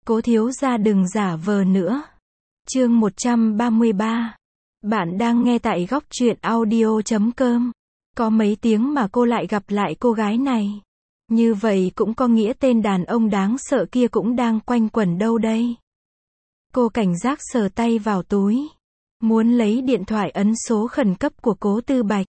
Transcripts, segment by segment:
Cố thiếu gia đừng giả vờ nữa. Chương 133. Bạn đang nghe tại góc truyện audio.com. Có mấy tiếng mà cô lại gặp lại cô gái này. Như vậy cũng có nghĩa tên đàn ông đáng sợ kia cũng đang quanh quẩn đâu đây. Cô cảnh giác sờ tay vào túi. Muốn lấy điện thoại ấn số khẩn cấp của Cố Tư Bạch.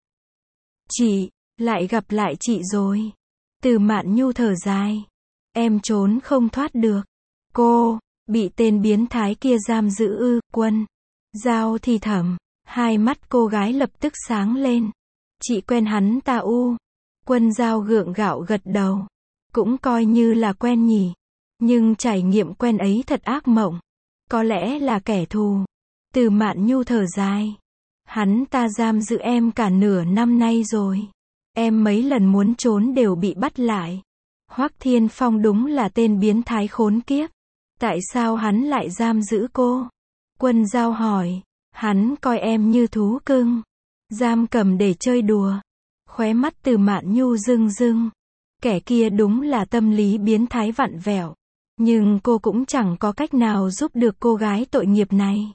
Chị, lại gặp lại chị rồi. Từ Mạn Nhu thở dài. Em trốn không thoát được. Cô, bị tên biến thái kia giam giữ ư, Quân Giao thì thầm. Hai mắt cô gái lập tức sáng lên. Chị quen hắn ta u. Quân Giao gượng gạo gật đầu. Cũng coi như là quen nhỉ. Nhưng trải nghiệm quen ấy thật ác mộng. Có lẽ là kẻ thù. Từ Mạn Nhu thở dài. Hắn ta giam giữ em cả nửa năm nay rồi. Em mấy lần muốn trốn đều bị bắt lại. Hoắc Thiên Phong đúng là tên biến thái khốn kiếp. Tại sao hắn lại giam giữ cô? Quân Giao hỏi. Hắn coi em như thú cưng. Giam cầm để chơi đùa. Khóe mắt Từ Mạn Nhu rưng rưng. Kẻ kia đúng là tâm lý biến thái vặn vẹo. Nhưng cô cũng chẳng có cách nào giúp được cô gái tội nghiệp này.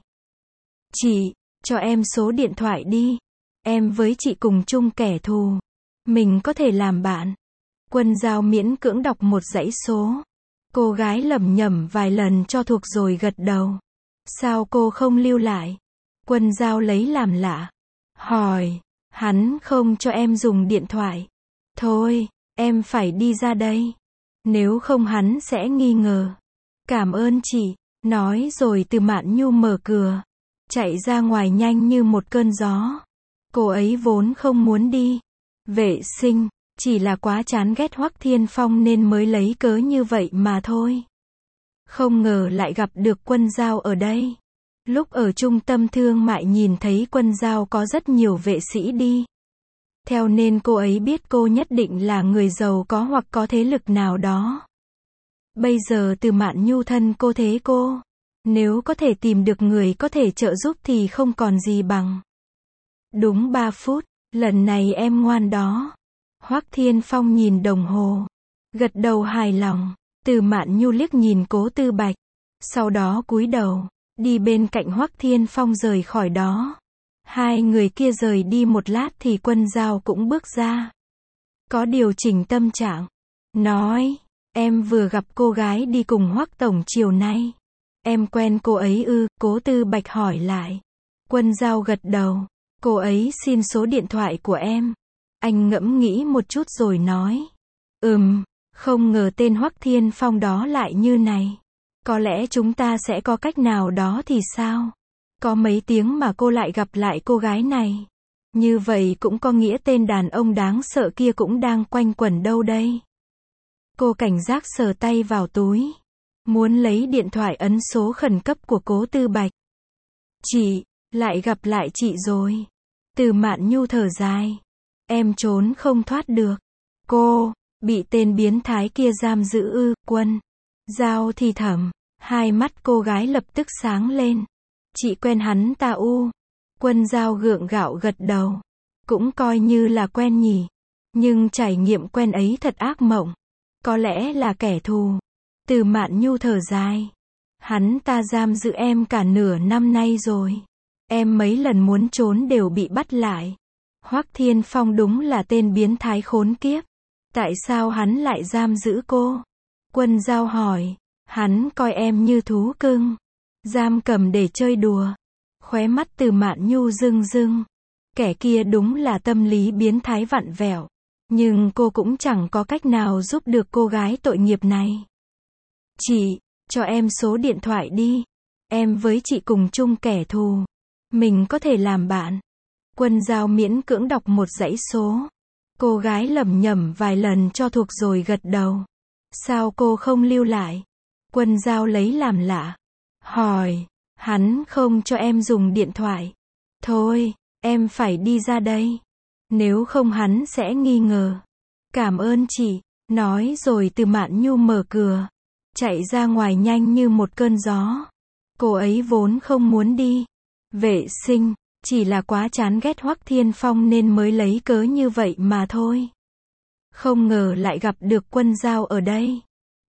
Chị, cho em số điện thoại đi. Em với chị cùng chung kẻ thù. Mình có thể làm bạn. Quân Giao miễn cưỡng đọc một dãy số. Cô gái lẩm nhẩm vài lần cho thuộc rồi gật đầu. Sao cô không lưu lại? Quân Giao lấy làm lạ. Hỏi, hắn không cho em dùng điện thoại. Thôi, em phải đi ra đây. Nếu không hắn sẽ nghi ngờ. Cảm ơn chị. Nói rồi Từ Mạn Nhu mở cửa. Chạy ra ngoài nhanh như một cơn gió. Cô ấy vốn không muốn đi vệ sinh, chỉ là quá chán ghét Hoắc Thiên Phong nên mới lấy cớ như vậy mà thôi. Không ngờ lại gặp được Quân Giao ở đây. Lúc ở trung tâm thương mại nhìn thấy Quân Giao có rất nhiều vệ sĩ đi theo nên cô ấy biết cô nhất định là người giàu có hoặc có thế lực nào đó. Bây giờ Từ Mạn Nhu thân cô thế cô. Nếu có thể tìm được người có thể trợ giúp thì không còn gì bằng. Đúng 3 phút, lần này em ngoan đó. Hoắc Thiên Phong nhìn đồng hồ. Gật đầu hài lòng. Từ Mạn Nhu liếc nhìn Cố Tư Bạch. Sau đó cúi đầu, đi bên cạnh Hoắc Thiên Phong rời khỏi đó. Hai người kia rời đi một lát thì Quân Giao cũng bước ra. Có điều chỉnh tâm trạng. Nói, em vừa gặp cô gái đi cùng Hoắc tổng chiều nay. Em quen cô ấy ư? Cố Tư Bạch hỏi lại. Quân Giao gật đầu. Cô ấy xin số điện thoại của em. Anh ngẫm nghĩ một chút rồi nói. Không ngờ tên Hoắc Thiên Phong đó lại như này. Có lẽ chúng ta sẽ có cách nào đó thì sao? Có mấy tiếng mà cô lại gặp lại cô gái này. Như vậy cũng có nghĩa tên đàn ông đáng sợ kia cũng đang quanh quẩn đâu đây. Cô cảnh giác sờ tay vào túi. Muốn lấy điện thoại ấn số khẩn cấp của Cố Tư Bạch. Chị, lại gặp lại chị rồi. Từ Mạn Nhu thở dài. Em trốn không thoát được. Cô, bị tên biến thái kia giam giữ ư, Quân Giao thì thầm. Hai mắt cô gái lập tức sáng lên. Chị quen hắn ta u. Quân Giao gượng gạo gật đầu. Cũng coi như là quen nhỉ. Nhưng trải nghiệm quen ấy thật ác mộng. Có lẽ là kẻ thù. Từ Mạn Nhu thở dài. Hắn ta giam giữ em cả nửa năm nay rồi. Em mấy lần muốn trốn đều bị bắt lại. Hoắc Thiên Phong đúng là tên biến thái khốn kiếp. Tại sao hắn lại giam giữ cô? Quân Giao hỏi. Hắn coi em như thú cưng. Giam cầm để chơi đùa. Khóe mắt Từ Mạn Nhu rưng rưng. Kẻ kia đúng là tâm lý biến thái vặn vẹo. Nhưng cô cũng chẳng có cách nào giúp được cô gái tội nghiệp này. Chị, cho em số điện thoại đi. Em với chị cùng chung kẻ thù. Mình có thể làm bạn. Quân Giao miễn cưỡng đọc một dãy số. Cô gái lẩm nhẩm vài lần cho thuộc rồi gật đầu. Sao cô không lưu lại? Quân Giao lấy làm lạ. Hỏi, hắn không cho em dùng điện thoại. Thôi, em phải đi ra đây. Nếu không hắn sẽ nghi ngờ. Cảm ơn chị. Nói rồi Từ Mạn Nhu mở cửa. Chạy ra ngoài nhanh như một cơn gió. Cô ấy vốn không muốn đi vệ sinh, chỉ là quá chán ghét Hoắc Thiên Phong nên mới lấy cớ như vậy mà thôi. Không ngờ lại gặp được Quân Giao ở đây.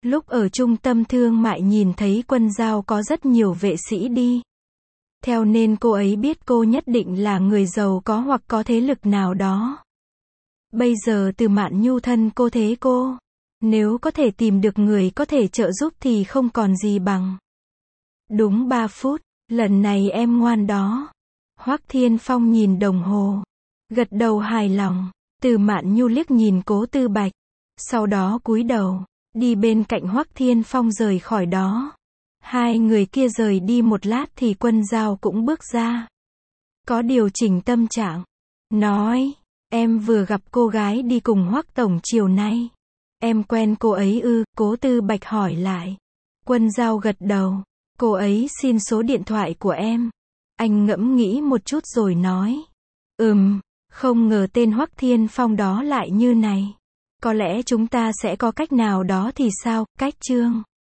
Lúc ở trung tâm thương mại nhìn thấy Quân Giao có rất nhiều vệ sĩ đi theo nên cô ấy biết cô nhất định là người giàu có hoặc có thế lực nào đó. Bây giờ Từ Mạn Nhu thân cô thế cô. Nếu có thể tìm được người có thể trợ giúp thì không còn gì bằng. Đúng 3 phút, lần này em ngoan đó. Hoắc Thiên Phong nhìn đồng hồ, gật đầu hài lòng. Từ Mạn Nhu liếc nhìn Cố Tư Bạch, sau đó cúi đầu, đi bên cạnh Hoắc Thiên Phong rời khỏi đó. Hai người kia rời đi một lát thì Quân Giao cũng bước ra. Có điều chỉnh tâm trạng, nói, em vừa gặp cô gái đi cùng Hoắc tổng chiều nay. Em quen cô ấy ư? Cố Tư Bạch hỏi lại. Quân Giao gật đầu, cô ấy xin số điện thoại của em. Anh ngẫm nghĩ một chút rồi nói, không ngờ tên Hoắc Thiên Phong đó lại như này. Có lẽ chúng ta sẽ có cách nào đó thì sao? Cách Chương